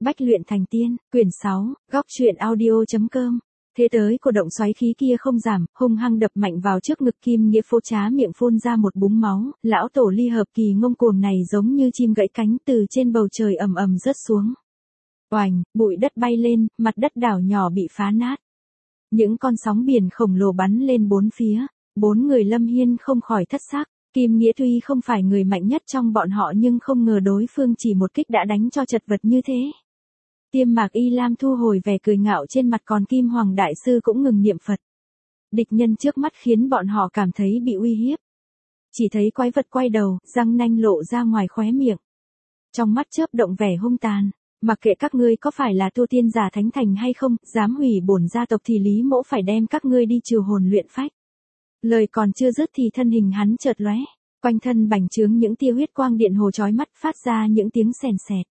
Bách luyện thành tiên, quyển 6, góc truyện audio.com. Thế tới của động xoáy khí kia không giảm, hung hăng đập mạnh vào trước ngực Kim Nghĩa phô trá miệng phun ra một búng máu, lão tổ ly hợp kỳ ngông cuồng này giống như chim gãy cánh từ trên bầu trời ầm ầm rớt xuống. Oành, bụi đất bay lên, mặt đất đảo nhỏ bị phá nát. Những con sóng biển khổng lồ bắn lên bốn phía, bốn người Lâm Hiên không khỏi thất sắc. Kim Nghĩa tuy không phải người mạnh nhất trong bọn họ nhưng không ngờ đối phương chỉ một kích đã đánh cho chật vật như thế. Tiêm Mạc Y Lam thu hồi vẻ cười ngạo trên mặt, còn Kim Hoàng Đại Sư cũng ngừng niệm Phật. Địch nhân trước mắt khiến bọn họ cảm thấy bị uy hiếp. Chỉ thấy quái vật quay đầu, răng nanh lộ ra ngoài khóe miệng. Trong mắt chớp động vẻ hung tàn. Mặc kệ các ngươi có phải là tu tiên giả thánh thành hay không, dám hủy bổn gia tộc thì Lý Mỗ phải đem các ngươi đi trừ hồn luyện phách. Lời còn chưa dứt thì thân hình hắn chợt lóe, quanh thân bành trướng những tia huyết quang điện hồ chói mắt, phát ra những tiếng sèn sẹt.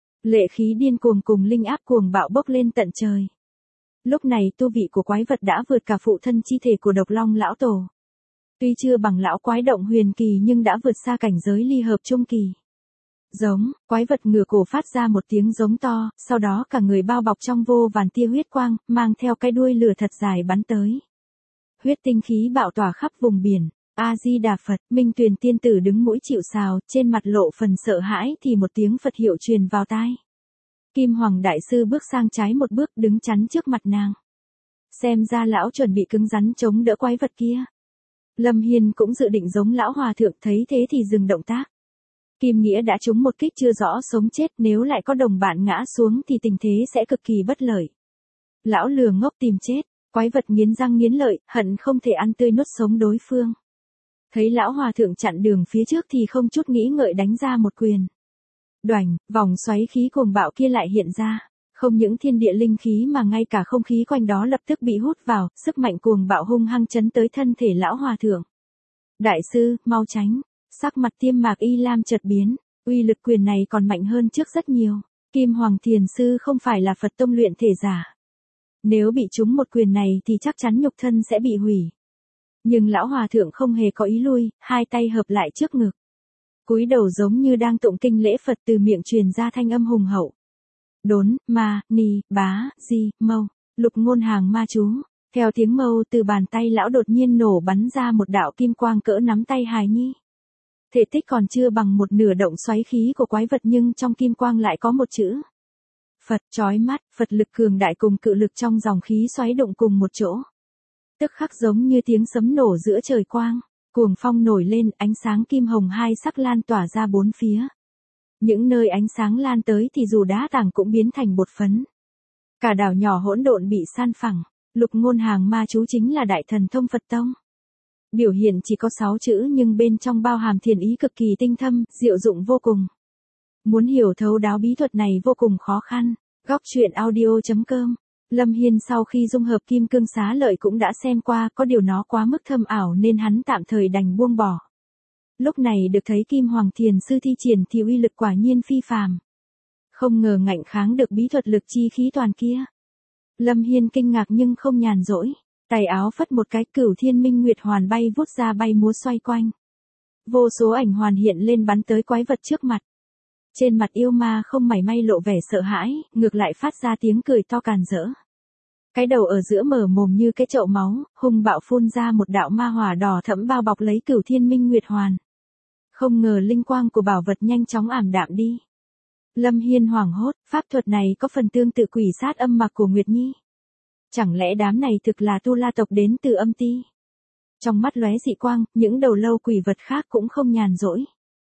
Lệ khí điên cuồng cùng linh áp cuồng bạo bốc lên tận trời. Lúc này tu vị của quái vật đã vượt cả phụ thân chi thể của Độc Long lão tổ. Tuy chưa bằng lão quái động huyền kỳ nhưng đã vượt xa cảnh giới ly hợp trung kỳ. Giống, quái vật ngửa cổ phát ra một tiếng giống to, sau đó cả người bao bọc trong vô vàn tia huyết quang, mang theo cái đuôi lửa thật dài bắn tới. Huyết tinh khí bạo tỏa khắp vùng biển. A-di-đà Phật, Minh Tuyền tiên tử đứng mũi chịu sào, trên mặt lộ phần sợ hãi thì một tiếng Phật hiệu truyền vào tai. Kim Hoàng Đại Sư bước sang trái một bước, đứng chắn trước mặt nàng. Xem ra lão chuẩn bị cứng rắn chống đỡ quái vật kia. Lâm Hiên cũng dự định giống lão hòa thượng, thấy thế thì dừng động tác. Kim Nghĩa đã trúng một kích chưa rõ sống chết, nếu lại có đồng bạn ngã xuống thì tình thế sẽ cực kỳ bất lợi. Lão lừa ngốc tìm chết. Quái vật nghiến răng nghiến lợi, hận không thể ăn tươi nuốt sống đối phương. Thấy lão hòa thượng chặn đường phía trước thì không chút nghĩ ngợi đánh ra một quyền. Đoành, vòng xoáy khí cuồng bạo kia lại hiện ra. Không những thiên địa linh khí mà ngay cả không khí quanh đó lập tức bị hút vào, sức mạnh cuồng bạo hung hăng chấn tới thân thể lão hòa thượng. Đại sư, mau tránh. Sắc mặt Tiêm Mạc Y Lam chợt biến, uy lực quyền này còn mạnh hơn trước rất nhiều. Kim Hoàng Thiền Sư không phải là Phật tông luyện thể giả. Nếu bị trúng một quyền này thì chắc chắn nhục thân sẽ bị hủy. Nhưng lão hòa thượng không hề có ý lui, hai tay hợp lại trước ngực. Cúi đầu giống như đang tụng kinh lễ Phật, từ miệng truyền ra thanh âm hùng hậu. Đốn, ma, ni, bá, di, mâu, lục ngôn hàng ma chú. Theo tiếng mâu, từ bàn tay lão đột nhiên nổ bắn ra một đạo kim quang cỡ nắm tay hài nhi. Thể tích còn chưa bằng một nửa động xoáy khí của quái vật nhưng trong kim quang lại có một chữ Phật. Chói mắt, Phật lực cường đại cùng cự lực trong dòng khí xoáy động cùng một chỗ. Tức khắc giống như tiếng sấm nổ giữa trời quang, cuồng phong nổi lên, ánh sáng kim hồng hai sắc lan tỏa ra bốn phía. Những nơi ánh sáng lan tới thì dù đá tảng cũng biến thành bột phấn. Cả đảo nhỏ hỗn độn bị san phẳng. Lục ngôn hàng ma chú chính là đại thần thông Phật tông. Biểu hiện chỉ có 6 chữ nhưng bên trong bao hàm thiền ý cực kỳ tinh thâm, diệu dụng vô cùng. Muốn hiểu thấu đáo bí thuật này vô cùng khó khăn. Góc truyện audio.com. Lâm Hiên sau khi dung hợp kim cương xá lợi cũng đã xem qua, có điều nó quá mức thâm ảo nên hắn tạm thời đành buông bỏ. Lúc này được thấy Kim Hoàng Thiền Sư thi triển thì uy lực quả nhiên phi phàm. Không ngờ ngạnh kháng được bí thuật lực chi khí toàn kia. Lâm Hiên kinh ngạc nhưng không nhàn rỗi. Tay áo phất một cái, Cửu Thiên Minh Nguyệt Hoàn bay vút ra bay múa xoay quanh. Vô số ảnh hoàn hiện lên bắn tới quái vật trước mặt. Trên mặt yêu ma không mảy may lộ vẻ sợ hãi, ngược lại phát ra tiếng cười to càn rỡ. Cái đầu ở giữa mở mồm như cái chậu máu, hung bạo phun ra một đạo ma hỏa đỏ thẫm bao bọc lấy Cửu Thiên Minh Nguyệt Hoàn. Không ngờ linh quang của bảo vật nhanh chóng ảm đạm đi. Lâm Hiên hoảng hốt, pháp thuật này có phần tương tự quỷ sát âm mặc của Nguyệt Nhi. Chẳng lẽ đám này thực là tu la tộc đến từ âm ti? Trong mắt lóe dị quang, những đầu lâu quỷ vật khác cũng không nhàn rỗi.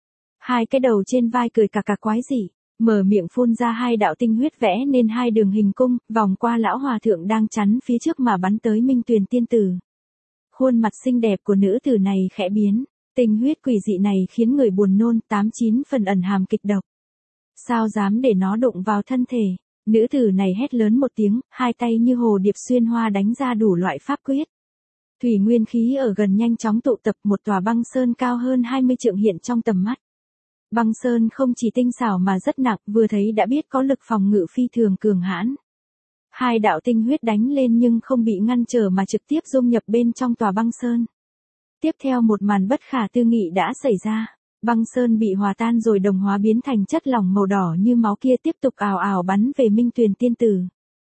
Hai cái đầu trên vai cười cà cà quái dị, mở miệng phun ra hai đạo tinh huyết vẽ nên hai đường hình cung, vòng qua lão hòa thượng đang chắn phía trước mà bắn tới Minh Tuyền tiên tử. Khuôn mặt xinh đẹp của nữ tử này khẽ biến, tinh huyết quỷ dị này khiến người buồn nôn, 89 phần ẩn hàm kịch độc. Sao dám để nó đụng vào thân thể? Nữ tử này hét lớn một tiếng, hai tay như hồ điệp xuyên hoa đánh ra đủ loại pháp quyết. Thủy nguyên khí ở gần nhanh chóng tụ tập, một tòa băng sơn cao hơn 20 trượng hiện trong tầm mắt. Băng sơn không chỉ tinh xảo mà rất nặng, vừa thấy đã biết có lực phòng ngự phi thường cường hãn. Hai đạo tinh huyết đánh lên nhưng không bị ngăn trở mà trực tiếp dung nhập bên trong tòa băng sơn. Tiếp theo một màn bất khả tư nghị đã xảy ra. Băng sơn bị hòa tan rồi đồng hóa biến thành chất lỏng màu đỏ như máu kia tiếp tục ào ào bắn về Minh Tuyền tiên tử.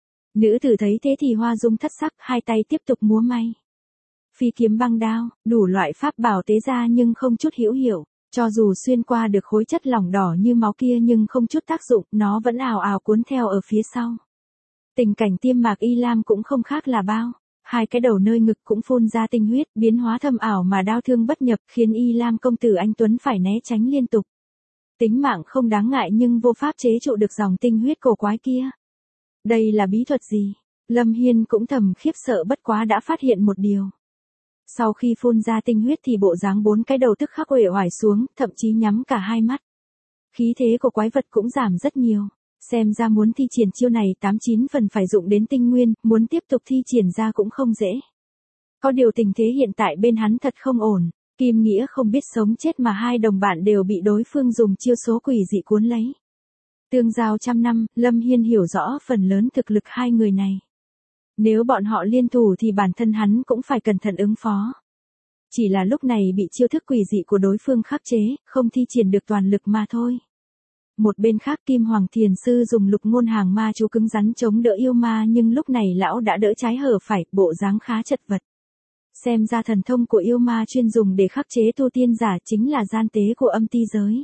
Nữ tử thấy thế thì hoa dung thất sắc, hai tay tiếp tục múa may. Phi kiếm băng đao, đủ loại pháp bảo tế ra nhưng không chút hữu hiệu, cho dù xuyên qua được khối chất lỏng đỏ như máu kia nhưng không chút tác dụng, nó vẫn ào ào cuốn theo ở phía sau. Tình cảnh Tiêm Mạc Y Lam cũng không khác là bao, hai cái đầu nơi ngực cũng phun ra tinh huyết, biến hóa thâm ảo mà đau thương bất nhập, khiến Y Lam công tử anh tuấn phải né tránh liên tục. Tính mạng không đáng ngại nhưng vô pháp chế trụ được dòng tinh huyết cổ quái kia. Đây là bí thuật gì? Lâm Hiên cũng thầm khiếp sợ, bất quá đã phát hiện một điều. Sau khi phun ra tinh huyết thì bộ dáng bốn cái đầu tức khắc uể oải xuống, thậm chí nhắm cả hai mắt. Khí thế của quái vật cũng giảm rất nhiều. Xem ra muốn thi triển chiêu này 89 phần phải dụng đến tinh nguyên, muốn tiếp tục thi triển ra cũng không dễ. Có điều tình thế hiện tại bên hắn thật không ổn, Kim Nghĩa không biết sống chết mà hai đồng bạn đều bị đối phương dùng chiêu số quỷ dị cuốn lấy. Tương giao trăm năm, Lâm Hiên hiểu rõ phần lớn thực lực hai người này. Nếu bọn họ liên thủ thì bản thân hắn cũng phải cẩn thận ứng phó. Chỉ là lúc này bị chiêu thức quỷ dị của đối phương khắc chế, không thi triển được toàn lực mà thôi. Một bên khác Kim Hoàng Thiền Sư dùng Lục Ngôn Hàng Ma chú cứng rắn chống đỡ yêu ma, nhưng lúc này lão đã đỡ trái hở phải, bộ dáng khá chật vật. Xem ra thần thông của yêu ma chuyên dùng để khắc chế tu tiên giả chính là gian tế của âm ti giới.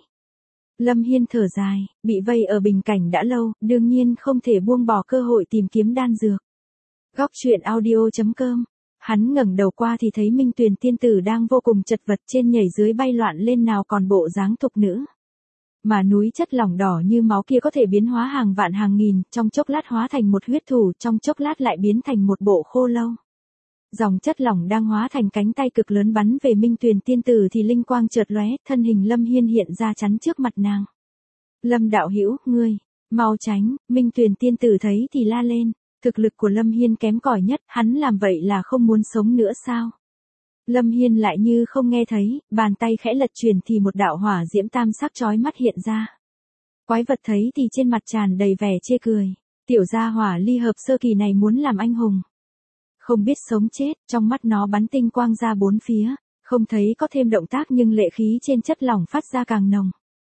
Lâm Hiên thở dài, bị vây ở bình cảnh đã lâu, đương nhiên không thể buông bỏ cơ hội tìm kiếm đan dược. Góc truyện audio.com. Hắn ngẩng đầu qua thì thấy Minh Tuyền tiên tử đang vô cùng chật vật, trên nhảy dưới bay loạn lên, nào còn bộ dáng thục nữ. Mà núi chất lỏng đỏ như máu kia có thể biến hóa hàng vạn hàng nghìn, trong chốc lát hóa thành một huyết thủ, trong chốc lát lại biến thành một bộ khô lâu. Dòng chất lỏng đang hóa thành cánh tay cực lớn bắn về Minh Tuyền tiên tử thì linh quang chợt lóe, thân hình Lâm Hiên hiện ra chắn trước mặt nàng. Lâm đạo hữu, ngươi, mau tránh. Minh Tuyền tiên tử thấy thì la lên. Thực lực của Lâm Hiên kém cỏi nhất, hắn làm vậy là không muốn sống nữa sao? Lâm Hiên lại như không nghe thấy, bàn tay khẽ lật chuyển thì một đạo hỏa diễm tam sắc chói mắt hiện ra. Quái vật thấy thì trên mặt tràn đầy vẻ chê cười. Tiểu gia hỏa ly hợp sơ kỳ này muốn làm anh hùng. Không biết sống chết, trong mắt nó bắn tinh quang ra bốn phía, không thấy có thêm động tác nhưng lệ khí trên chất lỏng phát ra càng nồng.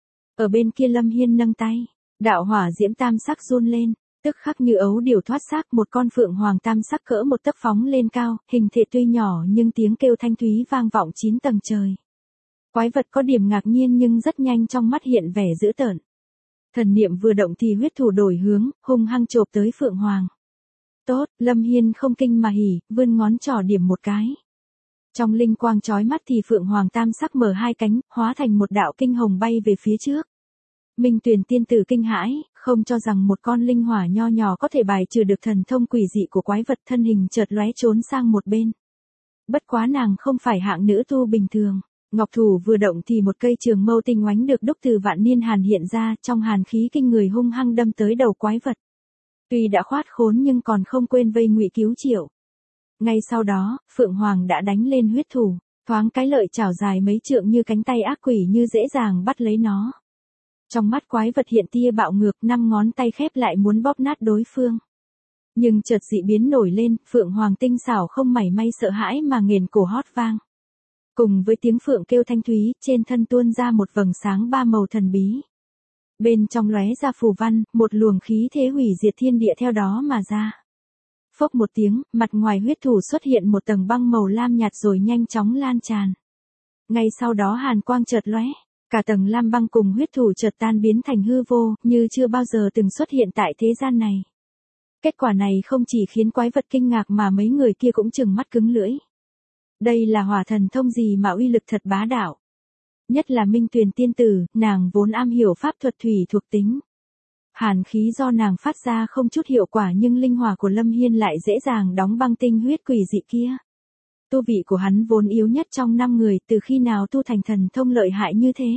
Ở bên kia Lâm Hiên nâng tay, đạo hỏa diễm tam sắc run lên. Tức khắc như ấu điểu thoát xác, một con phượng hoàng tam sắc cỡ một tấc phóng lên cao, hình thể tuy nhỏ nhưng tiếng kêu thanh thúy vang vọng 9 tầng trời. Quái vật có điểm ngạc nhiên nhưng rất nhanh trong mắt hiện vẻ dữ tợn. Thần niệm vừa động thì huyết thủ đổi hướng, hung hăng chộp tới phượng hoàng. Tốt, Lâm Hiên không kinh mà hỉ, vươn ngón trỏ điểm một cái. Trong linh quang chói mắt thì phượng hoàng tam sắc mở hai cánh, hóa thành một đạo kinh hồng bay về phía trước. Minh Tuyền tiên tử kinh hãi, không cho rằng một con linh hỏa nho nhỏ có thể bài trừ được thần thông quỷ dị của quái vật, thân hình chợt lóe trốn sang một bên. Bất quá nàng không phải hạng nữ tu bình thường, ngọc thủ vừa động thì một cây trường mâu tinh oánh được đúc từ vạn niên hàn hiện ra, trong hàn khí kinh người hung hăng đâm tới đầu quái vật. Tuy đã khoát khốn nhưng còn không quên vây ngụy cứu triệu. Ngay sau đó, Phượng Hoàng đã đánh lên huyết thủ, thoáng cái lợi chảo dài mấy trượng như cánh tay ác quỷ như dễ dàng bắt lấy nó. Trong mắt quái vật hiện tia bạo ngược, 5 ngón tay khép lại muốn bóp nát đối phương. Nhưng chợt dị biến nổi lên, Phượng Hoàng tinh xảo không mảy may sợ hãi mà nghền cổ hót vang. Cùng với tiếng phượng kêu thanh thúy, trên thân tuôn ra một vầng sáng ba màu thần bí. Bên trong lóe ra phù văn, một luồng khí thế hủy diệt thiên địa theo đó mà ra. Phốc một tiếng, mặt ngoài huyết thủ xuất hiện một tầng băng màu lam nhạt rồi nhanh chóng lan tràn. Ngay sau đó hàn quang chợt lóe. Cả tầng lam băng cùng huyết thủ chợt tan biến thành hư vô, như chưa bao giờ từng xuất hiện tại thế gian này. Kết quả này không chỉ khiến quái vật kinh ngạc mà mấy người kia cũng trừng mắt cứng lưỡi. Đây là hỏa thần thông gì mà uy lực thật bá đạo. Nhất là Minh Tuyền tiên tử, nàng vốn am hiểu pháp thuật thủy thuộc tính. Hàn khí do nàng phát ra không chút hiệu quả nhưng linh hỏa của Lâm Hiên lại dễ dàng đóng băng tinh huyết quỷ dị kia. Tu vị của hắn vốn yếu nhất trong 5 người, từ khi nào tu thành thần thông lợi hại như thế.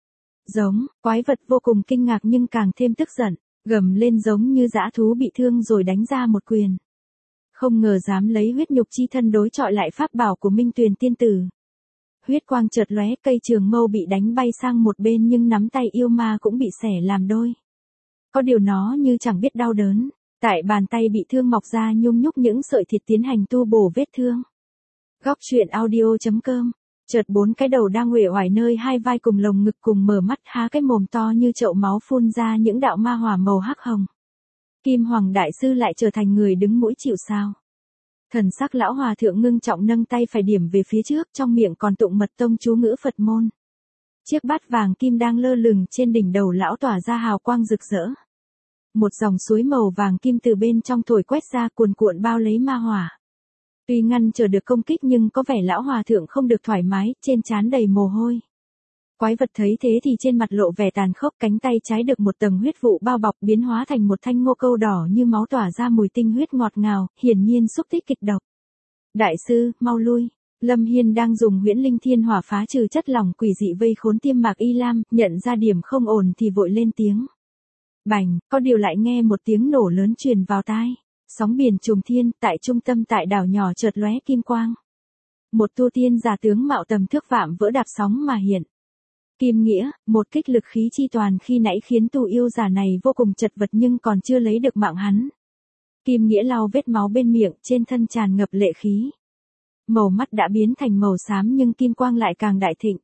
Giống, quái vật vô cùng kinh ngạc nhưng càng thêm tức giận, gầm lên giống như dã thú bị thương rồi đánh ra một quyền. Không ngờ dám lấy huyết nhục chi thân đối chọi lại pháp bảo của Minh Tuyền tiên tử. Huyết quang chợt lóe, cây trường mâu bị đánh bay sang một bên nhưng nắm tay yêu ma cũng bị xẻ làm đôi. Có điều nó như chẳng biết đau đớn, tại bàn tay bị thương mọc ra nhung nhúc những sợi thịt tiến hành tu bổ vết thương. Góc truyện audio.com Chợt 4 cái đầu đang uể oải nơi hai vai cùng lồng ngực cùng mở mắt há cái mồm to như chậu máu phun ra những đạo ma hỏa màu hắc hồng. Kim Hoàng Đại Sư lại trở thành người đứng mũi chịu sào. Thần sắc lão hòa thượng ngưng trọng nâng tay phải điểm về phía trước, trong miệng còn tụng mật tông chú ngữ Phật môn. Chiếc bát vàng kim đang lơ lửng trên đỉnh đầu lão tỏa ra hào quang rực rỡ. Một dòng suối màu vàng kim từ bên trong thổi quét ra cuồn cuộn bao lấy ma hỏa. Tuy ngăn trở được công kích nhưng có vẻ lão hòa thượng không được thoải mái, trên trán đầy mồ hôi. Quái vật thấy thế thì trên mặt lộ vẻ tàn khốc, cánh tay trái được một tầng huyết vụ bao bọc biến hóa thành một thanh ngô câu đỏ như máu tỏa ra mùi tinh huyết ngọt ngào, hiển nhiên xúc tích kịch độc. Đại sư, mau lui. Lâm Hiên đang dùng huyễn linh thiên hỏa phá trừ chất lỏng quỷ dị vây khốn Tiêm Mạc Y Lam, nhận ra điểm không ổn thì vội lên tiếng. Bành, có điều lại nghe một tiếng nổ lớn truyền vào tai. Sóng biển trùng thiên, tại trung tâm tại đảo nhỏ chợt lóe kim quang. Một tu tiên giả tướng mạo tầm thước vạm vỡ đạp sóng mà hiện. Kim Nghĩa, một kích lực khí chi toàn khi nãy khiến tù yêu giả này vô cùng chật vật nhưng còn chưa lấy được mạng hắn. Kim Nghĩa lau vết máu bên miệng, trên thân tràn ngập lệ khí. Màu mắt đã biến thành màu xám nhưng kim quang lại càng đại thịnh.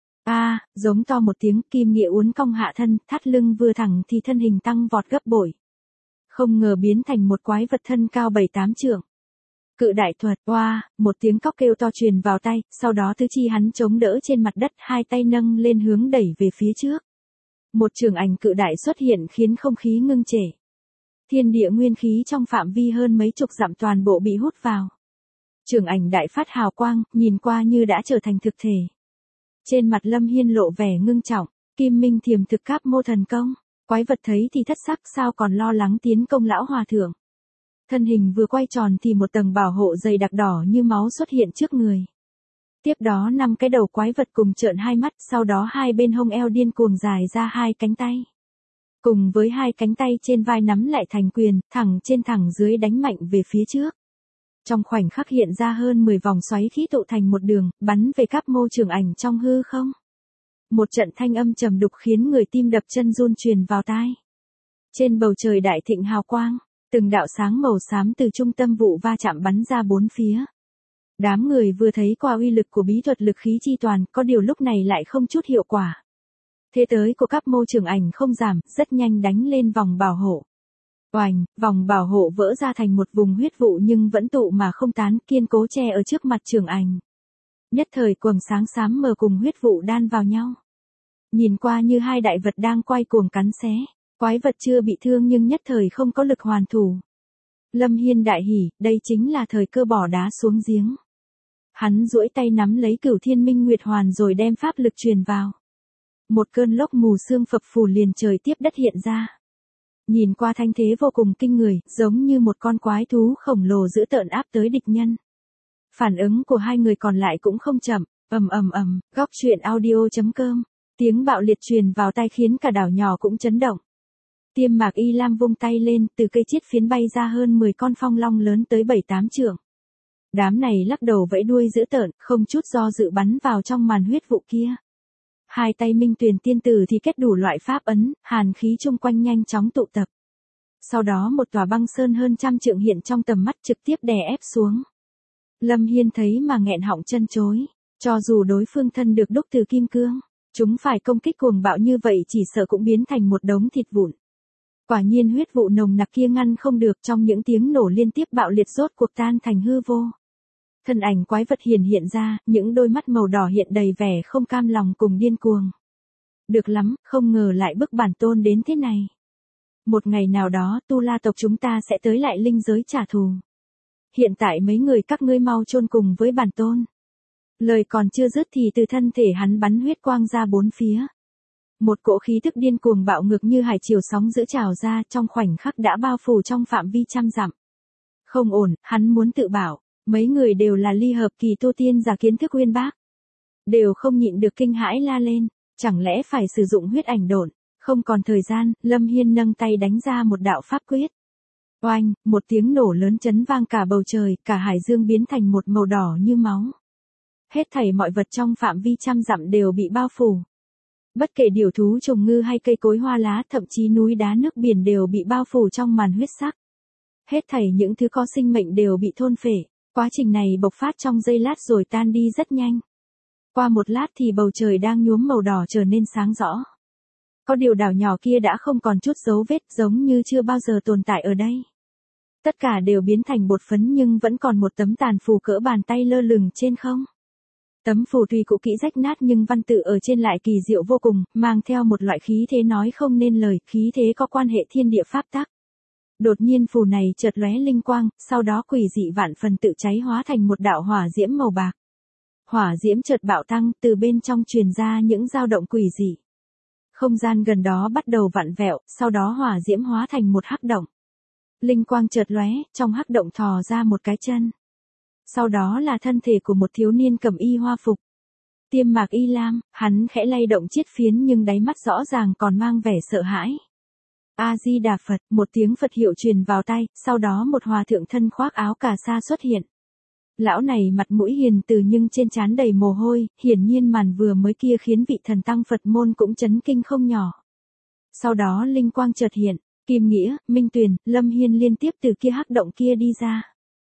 Giống to một tiếng, Kim Nghĩa uốn cong hạ thân, thắt lưng vừa thẳng thì thân hình tăng vọt gấp bội. Không ngờ biến thành một quái vật thân cao 7-8 trượng. Cự đại thuật, một tiếng cóc kêu to truyền vào tay, sau đó tứ chi hắn chống đỡ trên mặt đất, hai tay nâng lên hướng đẩy về phía trước. Một trường ảnh cự đại xuất hiện khiến không khí ngưng trệ. Thiên địa nguyên khí trong phạm vi hơn mấy chục dặm toàn bộ bị hút vào. Trường ảnh đại phát hào quang, nhìn qua như đã trở thành thực thể. Trên mặt Lâm Hiên lộ vẻ ngưng trọng, Kim Minh Thiềm thực cáp mô thần công. Quái vật thấy thì thất sắc, sao còn lo lắng tiến công lão hòa thượng. Thân hình vừa quay tròn thì một tầng bảo hộ dày đặc đỏ như máu xuất hiện trước người. Tiếp đó 5 cái đầu quái vật cùng trợn hai mắt, sau đó hai bên hông eo điên cuồng dài ra hai cánh tay. Cùng với hai cánh tay trên vai nắm lại thành quyền, thẳng trên thẳng dưới đánh mạnh về phía trước. Trong khoảnh khắc hiện ra hơn 10 vòng xoáy khí tụ thành một đường, bắn về các mô trường ảnh trong hư không. Một trận thanh âm trầm đục khiến người tim đập chân run truyền vào tai. Trên bầu trời đại thịnh hào quang, từng đạo sáng màu xám từ trung tâm vụ va chạm bắn ra bốn phía. Đám người vừa thấy qua uy lực của bí thuật lực khí chi toàn, có điều lúc này lại không chút hiệu quả. Thế tới của các mô trường ảnh không giảm, rất nhanh đánh lên vòng bảo hộ. Oành, vòng bảo hộ vỡ ra thành một vùng huyết vụ nhưng vẫn tụ mà không tán, kiên cố che ở trước mặt trường ảnh. Nhất thời quầng sáng xám mờ cùng huyết vụ đan vào nhau. Nhìn qua như hai đại vật đang quay cuồng cắn xé. Quái vật chưa bị thương nhưng nhất thời không có lực hoàn thủ. Lâm Hiên đại hỉ, đây chính là thời cơ bỏ đá xuống giếng. Hắn duỗi tay nắm lấy Cửu Thiên Minh Nguyệt Hoàn rồi đem pháp lực truyền vào. Một cơn lốc mù sương phập phù liền trời tiếp đất hiện ra. Nhìn qua thanh thế vô cùng kinh người, giống như một con quái thú khổng lồ dữ tợn áp tới địch nhân. Phản ứng của hai người còn lại cũng không chậm, Góc truyện audio.com. Tiếng bạo liệt truyền vào tai khiến cả đảo nhỏ cũng chấn động. Tiêm Mạc Y Lam vung tay lên, từ cây chiết phiến bay ra hơn 10 con phong long lớn tới 7-8 trượng. Đám này lắc đầu vẫy đuôi dữ tợn, không chút do dự bắn vào trong màn huyết vụ kia. Hai tay Minh Tuyền tiên tử thì kết đủ loại pháp ấn, hàn khí chung quanh nhanh chóng tụ tập. Sau đó một tòa băng sơn hơn 100 trượng hiện trong tầm mắt trực tiếp đè ép xuống. Lâm Hiên thấy mà nghẹn họng chân chối, cho dù đối phương thân được đúc từ kim cương, chúng phải công kích cuồng bạo như vậy chỉ sợ cũng biến thành một đống thịt vụn. Quả nhiên huyết vụ nồng nặc kia ngăn không được, trong những tiếng nổ liên tiếp bạo liệt rốt cuộc tan thành hư vô. Thân ảnh quái vật hiện ra, những đôi mắt màu đỏ hiện đầy vẻ không cam lòng cùng điên cuồng. Được lắm, không ngờ lại bức bản tôn đến thế này. Một ngày nào đó Tu La tộc chúng ta sẽ tới lại linh giới trả thù. Hiện tại mấy người các ngươi mau chôn cùng với bản tôn. Lời còn chưa dứt thì từ thân thể hắn bắn huyết quang ra bốn phía. Một cỗ khí tức điên cuồng bạo ngược như hải triều sóng dữ trào ra, trong khoảnh khắc đã bao phủ trong phạm vi 100 dặm. Không ổn, hắn muốn tự bảo, mấy người đều là ly hợp kỳ tu tiên giả kiến thức uyên bác. Đều không nhịn được kinh hãi la lên, chẳng lẽ phải sử dụng huyết ảnh độn. Không còn thời gian, Lâm Hiên nâng tay đánh ra một đạo pháp quyết. Oanh, một tiếng nổ lớn chấn vang cả bầu trời, cả hải dương biến thành một màu đỏ như máu. Hết thảy mọi vật trong phạm vi 100 dặm đều bị bao phủ. Bất kể điều thú trùng ngư hay cây cối hoa lá, thậm chí núi đá nước biển đều bị bao phủ trong màn huyết sắc. Hết thảy những thứ có sinh mệnh đều bị thôn phệ. Quá trình này bộc phát trong giây lát rồi tan đi rất nhanh. Qua một lát thì bầu trời đang nhuốm màu đỏ trở nên sáng rõ. Có điều đảo nhỏ kia đã không còn chút dấu vết, giống như chưa bao giờ tồn tại ở đây. Tất cả đều biến thành bột phấn nhưng vẫn còn một tấm tàn phù cỡ bàn tay lơ lửng trên không. Tấm phù tuy cũ kỹ rách nát nhưng văn tự ở trên lại kỳ diệu vô cùng, mang theo một loại khí thế nói không nên lời, khí thế có quan hệ thiên địa pháp tắc. Đột nhiên phù này chợt lóe linh quang, sau đó quỷ dị vạn phần tự cháy hóa thành một đạo hỏa diễm màu bạc. Hỏa diễm chợt bạo tăng, từ bên trong truyền ra những dao động quỷ dị. Không gian gần đó bắt đầu vặn vẹo, sau đó hỏa diễm hóa thành một hắc động. Linh quang chợt lóe, trong hắc động thò ra một cái chân. Sau đó là thân thể của một thiếu niên cẩm y hoa phục. Tiêm Mạc Y Lam, hắn khẽ lay động chiết phiến nhưng đáy mắt rõ ràng còn mang vẻ sợ hãi. A Di Đà Phật, một tiếng Phật hiệu truyền vào tai, sau đó một hòa thượng thân khoác áo cà sa xuất hiện. Lão này mặt mũi hiền từ nhưng trên trán đầy mồ hôi, hiển nhiên màn vừa mới kia khiến vị thần tăng Phật môn cũng chấn kinh không nhỏ. Sau đó linh quang chợt hiện, Kim Nghĩa, Minh Tuyền, Lâm Hiên liên tiếp từ kia hắc động kia đi ra.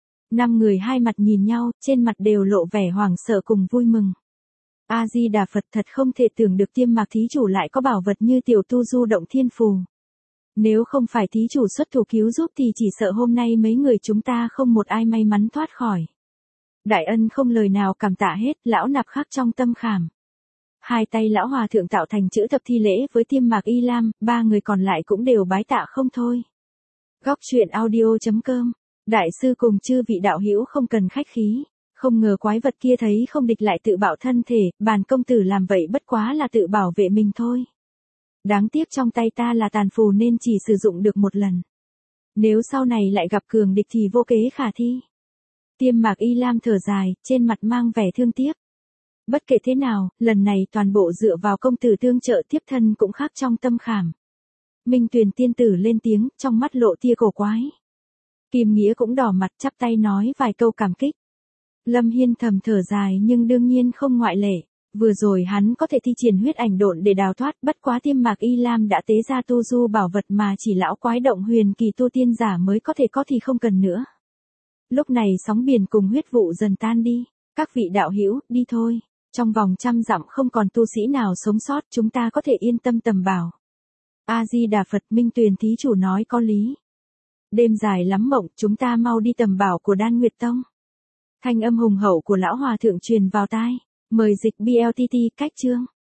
5 người hai mặt nhìn nhau, trên mặt đều lộ vẻ hoảng sợ cùng vui mừng. A Di Đà Phật, thật không thể tưởng được Tiêm Mạc thí chủ lại có bảo vật như tiểu tu du động thiên phù. Nếu không phải thí chủ xuất thủ cứu giúp thì chỉ sợ hôm nay mấy người chúng ta không một ai may mắn thoát khỏi. Đại ân không lời nào cảm tạ hết, lão nạp khắc trong tâm khảm. Hai tay lão hòa thượng tạo thành chữ thập thi lễ với Tiêm Mạc Y Lam, 3 người còn lại cũng đều bái tạ không thôi. Góc truyện audio.com. Đại sư cùng chư vị đạo hữu không cần khách khí. Không ngờ quái vật kia thấy không địch lại tự bảo thân thể, bàn công tử làm vậy bất quá là tự bảo vệ mình thôi. Đáng tiếc trong tay ta là tàn phù nên chỉ sử dụng được một lần. Nếu sau này lại gặp cường địch thì vô kế khả thi. Tiêm Mạc Y Lam thở dài, trên mặt mang vẻ thương tiếc. Bất kể thế nào, lần này toàn bộ dựa vào công tử tương trợ, tiếp thân cũng khác trong tâm khảm. Minh Tuyền tiên tử lên tiếng, trong mắt lộ tia cổ quái. Kim Nghĩa cũng đỏ mặt chắp tay nói vài câu cảm kích. Lâm Hiên thầm thở dài nhưng đương nhiên không ngoại lệ. Vừa rồi hắn có thể thi triển huyết ảnh độn để đào thoát, bất quá Tiêm Mạc Y Lam đã tế ra tu du bảo vật mà chỉ lão quái động huyền kỳ tu tiên giả mới có thể có thì không cần nữa. Lúc này sóng biển cùng huyết vụ dần tan đi. Các vị đạo hữu, đi thôi. Trong vòng 100 dặm không còn tu sĩ nào sống sót, chúng ta có thể yên tâm tầm bảo. A Di Đà Phật, Minh Tuyền thí chủ nói có lý. Đêm dài lắm mộng, chúng ta mau đi tầm bảo của Đan Nguyệt Tông. Thanh âm hùng hậu của lão hòa thượng truyền vào tai. Mời dịch BLTT cách chương.